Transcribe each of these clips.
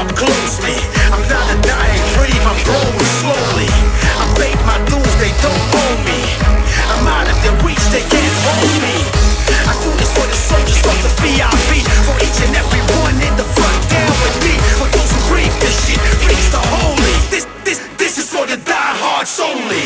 up closely. I'm not a dying dream, I'm growing slowly. I paid my dues, they don't own me. I'm out of their reach, they can't hold me. I do this for the soldiers of the VIP, for each and every one in the front down with me. For those who breathe this shit, reach the holy. This is for the diehards only.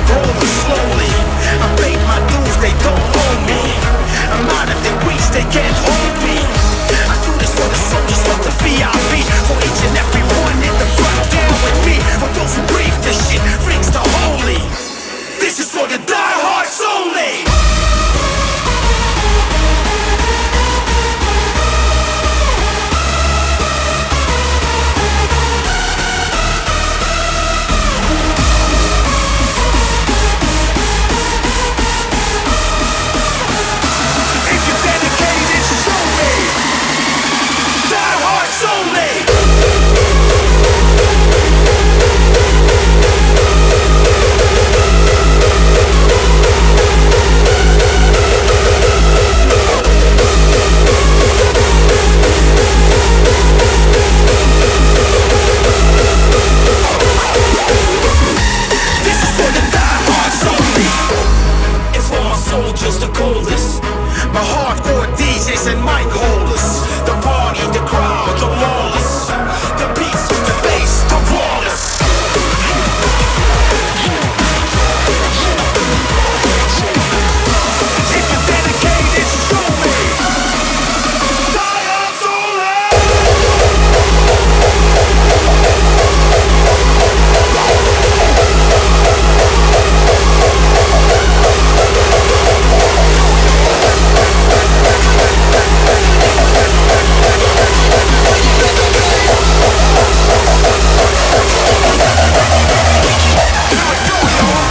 They can't